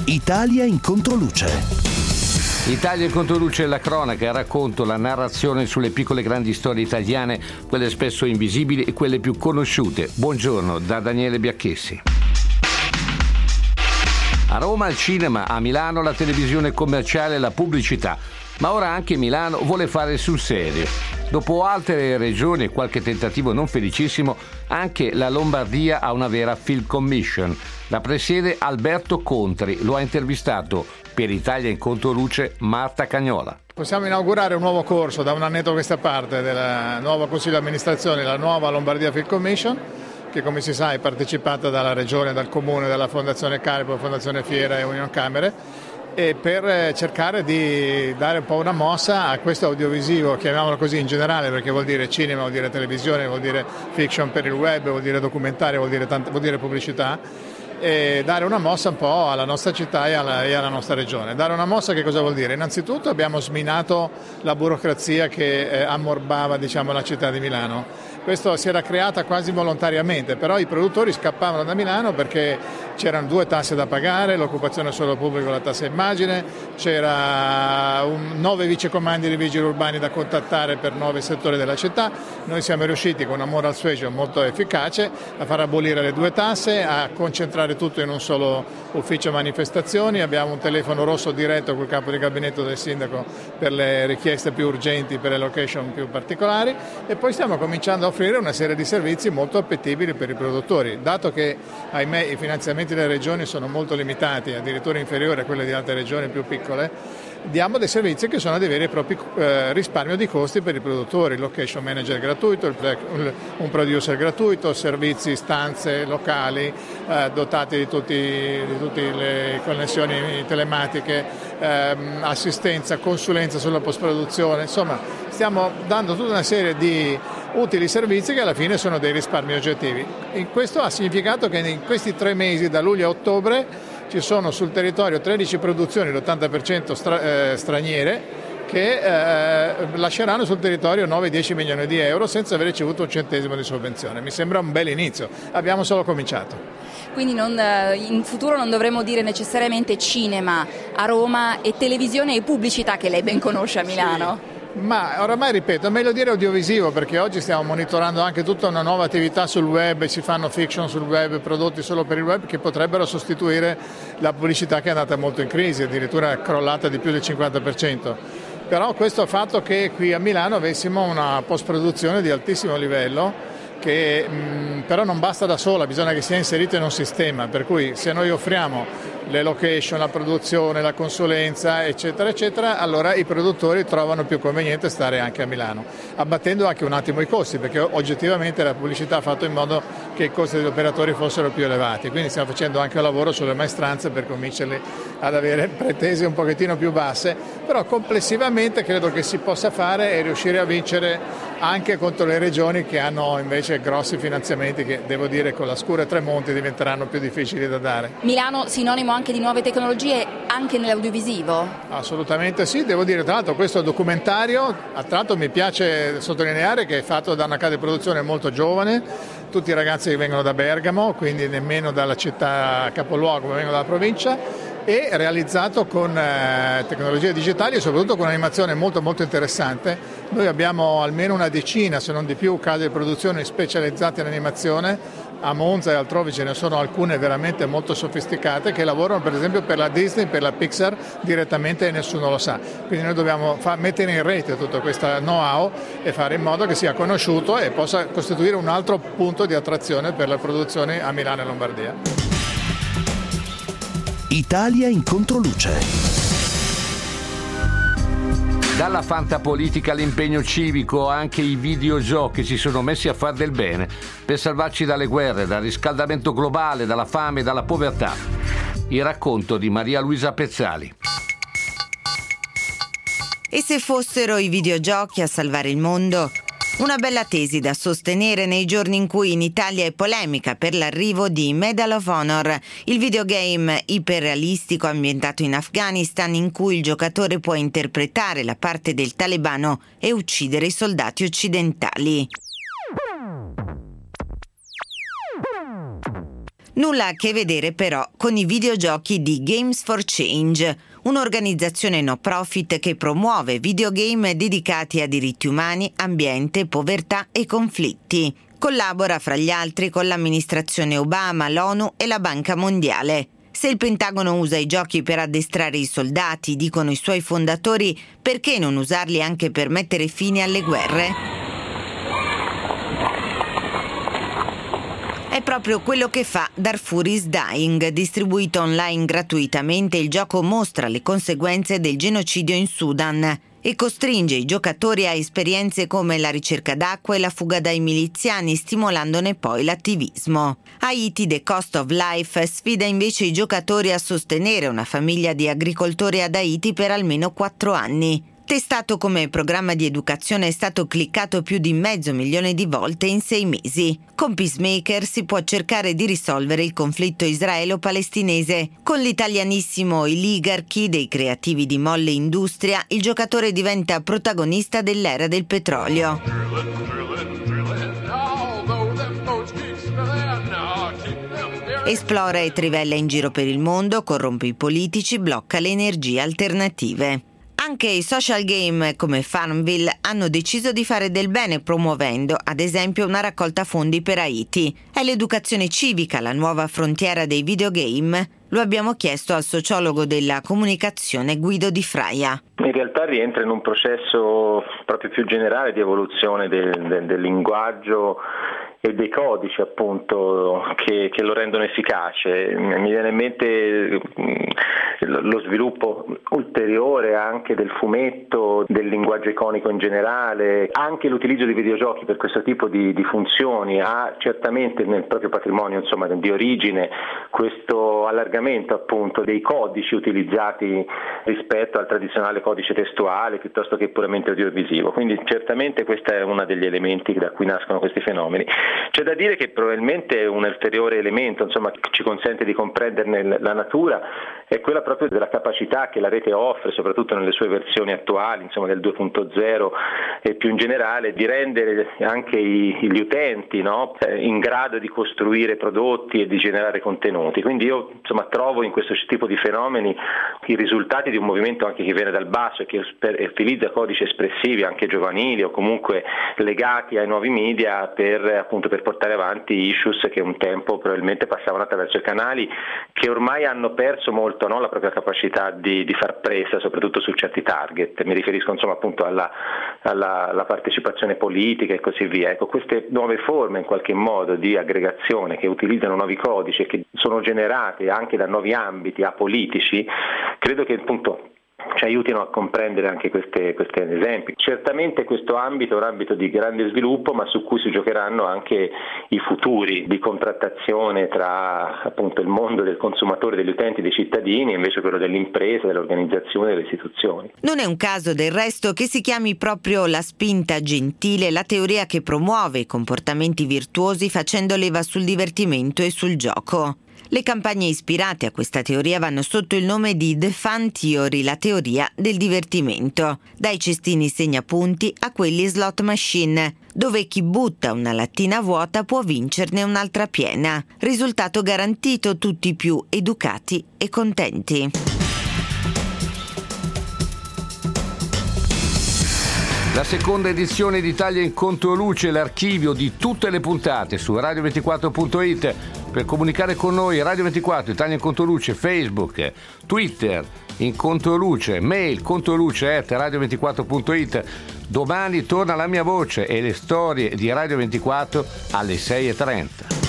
Italia in controluce. Italia in controluce è la cronaca, il racconto, la narrazione sulle piccole e grandi storie italiane, quelle spesso invisibili e quelle più conosciute. Buongiorno da Daniele Biacchessi. A Roma il cinema, a Milano la televisione commerciale e la pubblicità, ma ora anche Milano vuole fare sul serio. Dopo altre regioni e qualche tentativo non felicissimo, anche la Lombardia ha una vera film commission. La presiede Alberto Contri, lo ha intervistato per Italia in controluce Marta Cagnola. Possiamo inaugurare un nuovo corso da un annetto a questa parte della nuova Consiglio di amministrazione, la nuova Lombardia Film Commission, che come si sa è partecipata dalla Regione, dal Comune, dalla Fondazione Caripo, Fondazione Fiera e Union Camere, e per cercare di dare un po' una mossa a questo audiovisivo, chiamiamolo così in generale, perché vuol dire cinema, vuol dire televisione, vuol dire fiction per il web, vuol dire documentario, vuol dire pubblicità, e dare una mossa un po' alla nostra città e alla nostra regione. Dare una mossa che cosa vuol dire? Innanzitutto abbiamo sminato la burocrazia che ammorbava la città di Milano. Questo si era creata quasi volontariamente, però i produttori scappavano da Milano perché c'erano 2 tasse da pagare, l'occupazione solo pubblico, la tassa immagine, c'era 9 vicecomandi di vigili urbani da contattare per 9 settori della città. Noi siamo riusciti con una moral suasion molto efficace a far abolire le 2 tasse, a concentrare tutto in un solo ufficio manifestazioni. Abbiamo un telefono rosso diretto col capo di gabinetto del sindaco per le richieste più urgenti, per le location più particolari, e poi stiamo cominciando a offrire una serie di servizi molto appetibili per i produttori. Dato che, ahimè, i finanziamenti delle regioni sono molto limitati, addirittura inferiori a quelli di altre regioni più piccole, diamo dei servizi che sono dei veri e propri risparmio di costi per i produttori: location manager gratuito, un producer gratuito, servizi, stanze locali dotati di tutte le connessioni telematiche, assistenza, consulenza sulla post-produzione. Insomma, stiamo dando tutta una serie di utili servizi che alla fine sono dei risparmi oggettivi. Questo ha significato che in questi 3 mesi, da luglio a ottobre, ci sono sul territorio 13 produzioni, l'80% straniere, che lasceranno sul territorio 9-10 milioni di euro senza aver ricevuto un centesimo di sovvenzione. Mi sembra un bel inizio, abbiamo solo cominciato. Quindi in futuro non dovremmo dire necessariamente cinema a Roma e televisione e pubblicità, che lei ben conosce a Milano? Sì. Ma oramai, ripeto, è meglio dire audiovisivo, perché oggi stiamo monitorando anche tutta una nuova attività sul web, si fanno fiction sul web, prodotti solo per il web, che potrebbero sostituire la pubblicità, che è andata molto in crisi, addirittura è crollata di più del 50%. Però questo ha fatto che qui a Milano avessimo una post-produzione di altissimo livello, che però non basta da sola, bisogna che sia inserito in un sistema, per cui se noi offriamo le location, la produzione, la consulenza, eccetera, eccetera, allora i produttori trovano più conveniente stare anche a Milano, abbattendo anche un attimo i costi, perché oggettivamente la pubblicità ha fatto in modo che i costi degli operatori fossero più elevati. Quindi stiamo facendo anche un lavoro sulle maestranze per convincerli ad avere pretese un pochettino più basse, però complessivamente credo che si possa fare e riuscire a vincere anche contro le regioni che hanno invece grossi finanziamenti, che devo dire con la scura Tremonti diventeranno più difficili da dare. Milano sinonimo anche di nuove tecnologie anche nell'audiovisivo? Assolutamente sì, devo dire tra l'altro questo documentario, tra l'altro mi piace sottolineare che è fatto da una casa di produzione molto giovane, tutti i ragazzi che vengono da Bergamo, quindi nemmeno dalla città capoluogo, ma vengono dalla provincia, e realizzato con tecnologie digitali e soprattutto con un'animazione molto molto interessante. Noi abbiamo almeno una decina, se non di più, case di produzione specializzate in animazione. A Monza e altrove ce ne sono alcune veramente molto sofisticate, che lavorano per esempio per la Disney, per la Pixar direttamente, e nessuno lo sa. Quindi noi dobbiamo mettere in rete tutto questo know-how e fare in modo che sia conosciuto e possa costituire un altro punto di attrazione per le produzioni a Milano e Lombardia. Italia in controluce. Dalla fantapolitica all'impegno civico, anche i videogiochi si sono messi a far del bene per salvarci dalle guerre, dal riscaldamento globale, dalla fame e dalla povertà. Il racconto di Maria Luisa Pezzali. E se fossero i videogiochi a salvare il mondo? Una bella tesi da sostenere nei giorni in cui in Italia è polemica per l'arrivo di Medal of Honor, il videogame iperrealistico ambientato in Afghanistan, in cui il giocatore può interpretare la parte del talebano e uccidere i soldati occidentali. Nulla a che vedere però con i videogiochi di Games for Change, un'organizzazione no profit che promuove videogame dedicati a diritti umani, ambiente, povertà e conflitti. Collabora fra gli altri con l'amministrazione Obama, l'ONU e la Banca Mondiale. Se il Pentagono usa i giochi per addestrare i soldati, dicono i suoi fondatori, perché non usarli anche per mettere fine alle guerre? È proprio quello che fa Darfur is Dying, distribuito online gratuitamente. Il gioco mostra le conseguenze del genocidio in Sudan e costringe i giocatori a esperienze come la ricerca d'acqua e la fuga dai miliziani, stimolandone poi l'attivismo. Haiti The Cost of Life sfida invece i giocatori a sostenere una famiglia di agricoltori ad Haiti per almeno 4 anni. Testato come programma di educazione, è stato cliccato più di 500.000 di volte in 6 mesi. Con Peacemaker si può cercare di risolvere il conflitto israelo-palestinese. Con l'italianissimo Oligarchy dei creativi di Molle Industria, il giocatore diventa protagonista dell'era del petrolio. Esplora e trivella in giro per il mondo, corrompe i politici, blocca le energie alternative. Anche i social game come Farmville hanno deciso di fare del bene promuovendo, ad esempio, una raccolta fondi per Haiti. È l'educazione civica la nuova frontiera dei videogame? Lo abbiamo chiesto al sociologo della comunicazione Guido Di Fraia. In realtà rientra in un processo proprio più generale di evoluzione del linguaggio e dei codici, appunto, che lo rendono efficace. Mi viene in mente lo sviluppo ulteriore anche del fumetto, del linguaggio iconico in generale, anche l'utilizzo di videogiochi per questo tipo di funzioni ha certamente nel proprio patrimonio, insomma, di origine questo allargamento, appunto, dei codici utilizzati rispetto al tradizionale codice testuale piuttosto che puramente audiovisivo. Quindi certamente questo è uno degli elementi da cui nascono questi fenomeni. C'è da dire che probabilmente un ulteriore elemento, insomma, che ci consente di comprenderne la natura è quella proprio della capacità che la rete offre, soprattutto nelle sue versioni attuali, insomma del 2.0 e più in generale, di rendere anche gli utenti, no, in grado di costruire prodotti e di generare contenuti. Quindi io, insomma, trovo in questo tipo di fenomeni i risultati di un movimento anche che viene dal basso e che utilizza codici espressivi anche giovanili o comunque legati ai nuovi media per portare avanti issues che un tempo probabilmente passavano attraverso i canali che ormai hanno perso molto, no, la propria capacità di far presa soprattutto su certi target. Mi riferisco, insomma, appunto alla partecipazione politica e così via. Ecco, queste nuove forme in qualche modo di aggregazione che utilizzano nuovi codici e che sono generate anche da nuovi ambiti apolitici, credo che appunto ci aiutino a comprendere anche questi esempi. Certamente questo ambito è un ambito di grande sviluppo, ma su cui si giocheranno anche i futuri di contrattazione tra, appunto, il mondo del consumatore, degli utenti, dei cittadini, e invece quello dell'impresa, dell'organizzazione e delle istituzioni. Non è un caso del resto che si chiami proprio la spinta gentile la teoria che promuove i comportamenti virtuosi facendo leva sul divertimento e sul gioco. Le campagne ispirate a questa teoria vanno sotto il nome di The Fun Theory, la teoria del divertimento, dai cestini segnapunti a quelli slot machine, dove chi butta una lattina vuota può vincerne un'altra piena. Risultato garantito, tutti più educati e contenti. La seconda edizione di Italia in Controluce, l'archivio di tutte le puntate su radio24.it. Per comunicare con noi, Radio 24, Italia in Controluce, Facebook, Twitter, in Controluce, mail controluce@radio24.it. Domani torna la mia voce e le storie di Radio 24 alle 6:30.